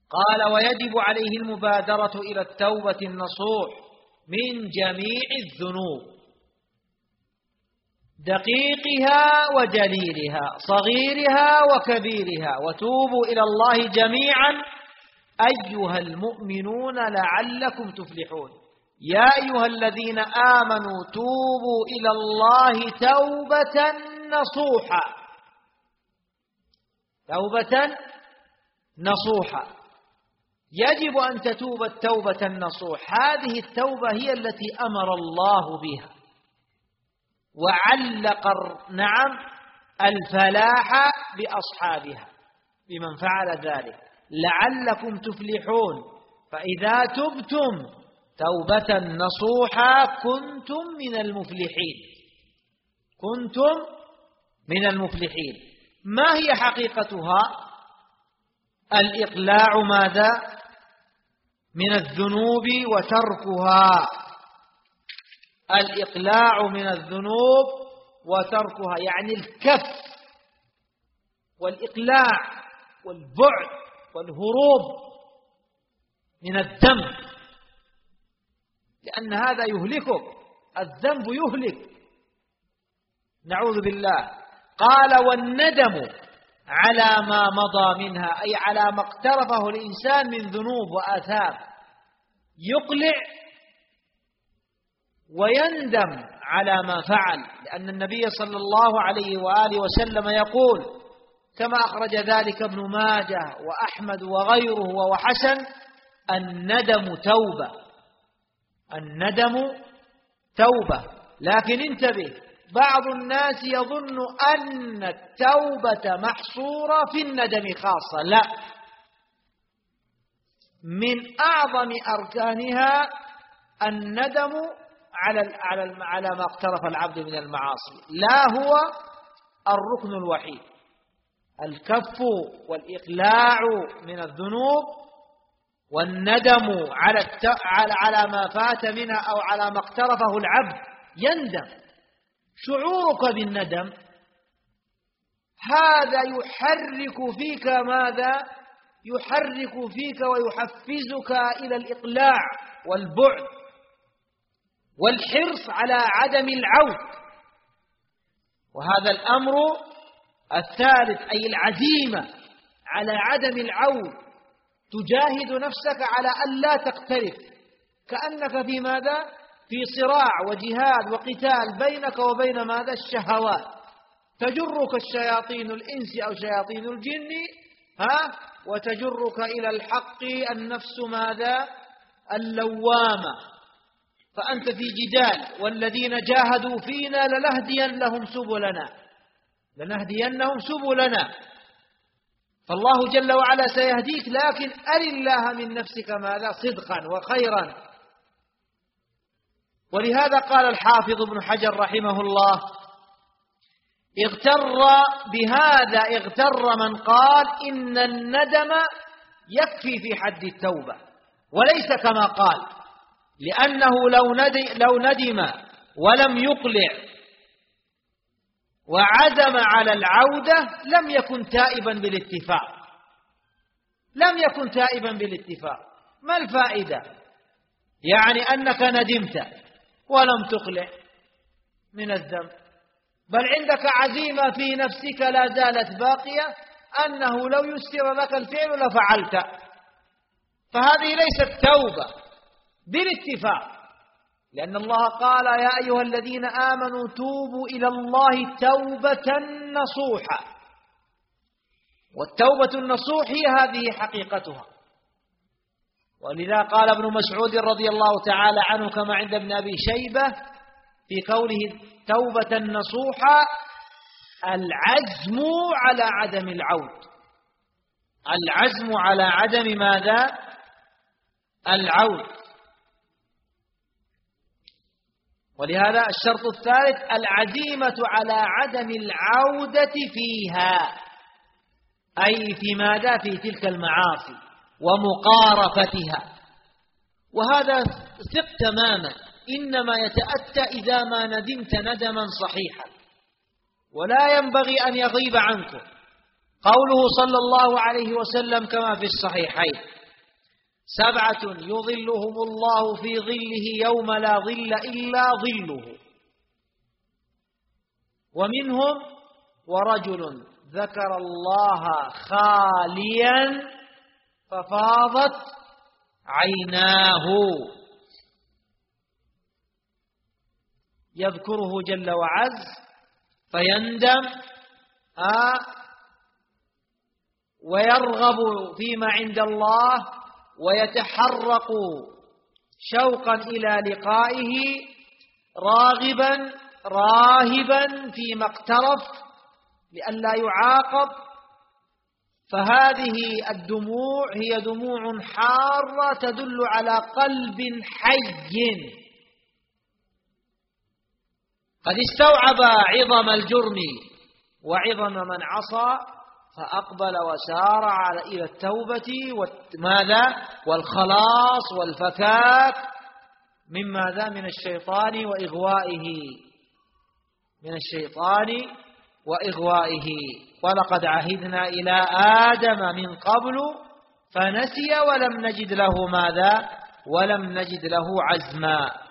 قال: ويجب عليه المبادرة إلى التوبة النصوح من جميع الذنوب، دقيقها وجليلها، صغيرها وكبيرها، وتوبوا إلى الله جميعا أيها المؤمنون لعلكم تفلحون. يا أيها الذين آمنوا توبوا إلى الله توبة نصوحا، توبة نصوحا. يجب أن تتوب التوبة النصوح. هذه التوبة هي التي أمر الله بها، وعلق الفلاح بأصحابها، بمن فعل ذلك لعلكم تفلحون. فإذا تبتم توبة نصوحا كنتم من المفلحين، كنتم من المفلحين. ما هي حقيقتها؟ الإقلاع ماذا؟ من الذنوب وتركها، الإقلاع من الذنوب وتركها، يعني الكف والإقلاع والبعد والهروب من الذنب، لأن هذا يهلكك، الذنب يهلك، نعوذ بالله. قال: والندم على ما مضى منها، أي على ما اقترفه الإنسان من ذنوب وآثام، يقلع ويندم على ما فعل، لأن النبي صلى الله عليه وآله وسلم يقول كما أخرج ذلك ابن ماجه وأحمد وغيره وحسن: الندم توبة، الندم توبة. لكن انتبه، بعض الناس يظن أن التوبة محصورة في الندم خاصة، لا، من أعظم أركانها الندم على ما اقترف العبد من المعاصي، لا هو الركن الوحيد. الكف والإقلاع من الذنوب والندم على ما فات منها أو على ما اقترفه العبد، يندم. شعورك بالندم هذا يحرك فيك ماذا؟ يحرك فيك ويحفزك إلى الإقلاع والبعد والحرص على عدم العود. وهذا الأمر الثالث، أي العزيمة على عدم العود، تجاهد نفسك على أن لا تقترف، كأنك في ماذا؟ في صراع وجهاد وقتال بينك وبين ماذا؟ الشهوات، تجرك الشياطين الإنس أو شياطين الجن وتجرك إلى الحق النفس ماذا؟ اللوامة. فأنت في جدال، والذين جاهدوا فينا لنهدينهم سبلنا. فالله جل وعلا سيهديك، لكن أر الله من نفسك ماذا؟ صدقا وخيرا. ولهذا قال الحافظ ابن حجر رحمه الله: اغتر من قال إن الندم يكفي في حد التوبة، وليس كما قال، لأنه لو ندم ولم يقلع وعزم على العودة لم يكن تائبا بالاتفاق، لم يكن تائبا بالاتفاق. ما الفائدة؟ يعني أنك ندمت ولم تقلع من الذنب، بل عندك عزيمة في نفسك لا زالت باقية أنه لو يسر لك الفعل لفعلت، فهذه ليست توبة بالاتفاق، لأن الله قال: يا أيها الذين آمنوا توبوا إلى الله توبة نصوحا. والتوبة النصوح هي هذه حقيقتها. ولذا قال ابن مسعود رضي الله تعالى عنه كما عند ابن أبي شيبة في قوله توبة نصوحا: العزم على عدم العود، العزم على عدم ماذا؟ العود. ولهذا الشرط الثالث العزيمة على عدم العودة فيها، أي في ماذا؟ في تلك المعاصي ومقارفتها. وهذا ثق تماما إنما يتأتى إذا ما ندمت ندما صحيحا، ولا ينبغي أن يغيب عنكم قوله صلى الله عليه وسلم كما في الصحيحين: 7 يظلهم الله في ظله يوم لا ظل إلا ظله. ومنهم ورجل ذكر الله خاليا ففاضت عيناه، يذكره جل وعز فيندم ويرغب فيما عند الله ويتحرق شوقا إلى لقائه، راغبا راهبا فيما اقترف لئلا يعاقب. فهذه الدموع هي دموع حارة تدل على قلب حي قد استوعب عظم الجرم وعظم من عصى، فأقبل وسارع إلى التوبة والخلاص والفكاك من الشيطان وإغوائه. ولقد عهدنا إلى آدم من قبل فنسي ولم نجد له عزما.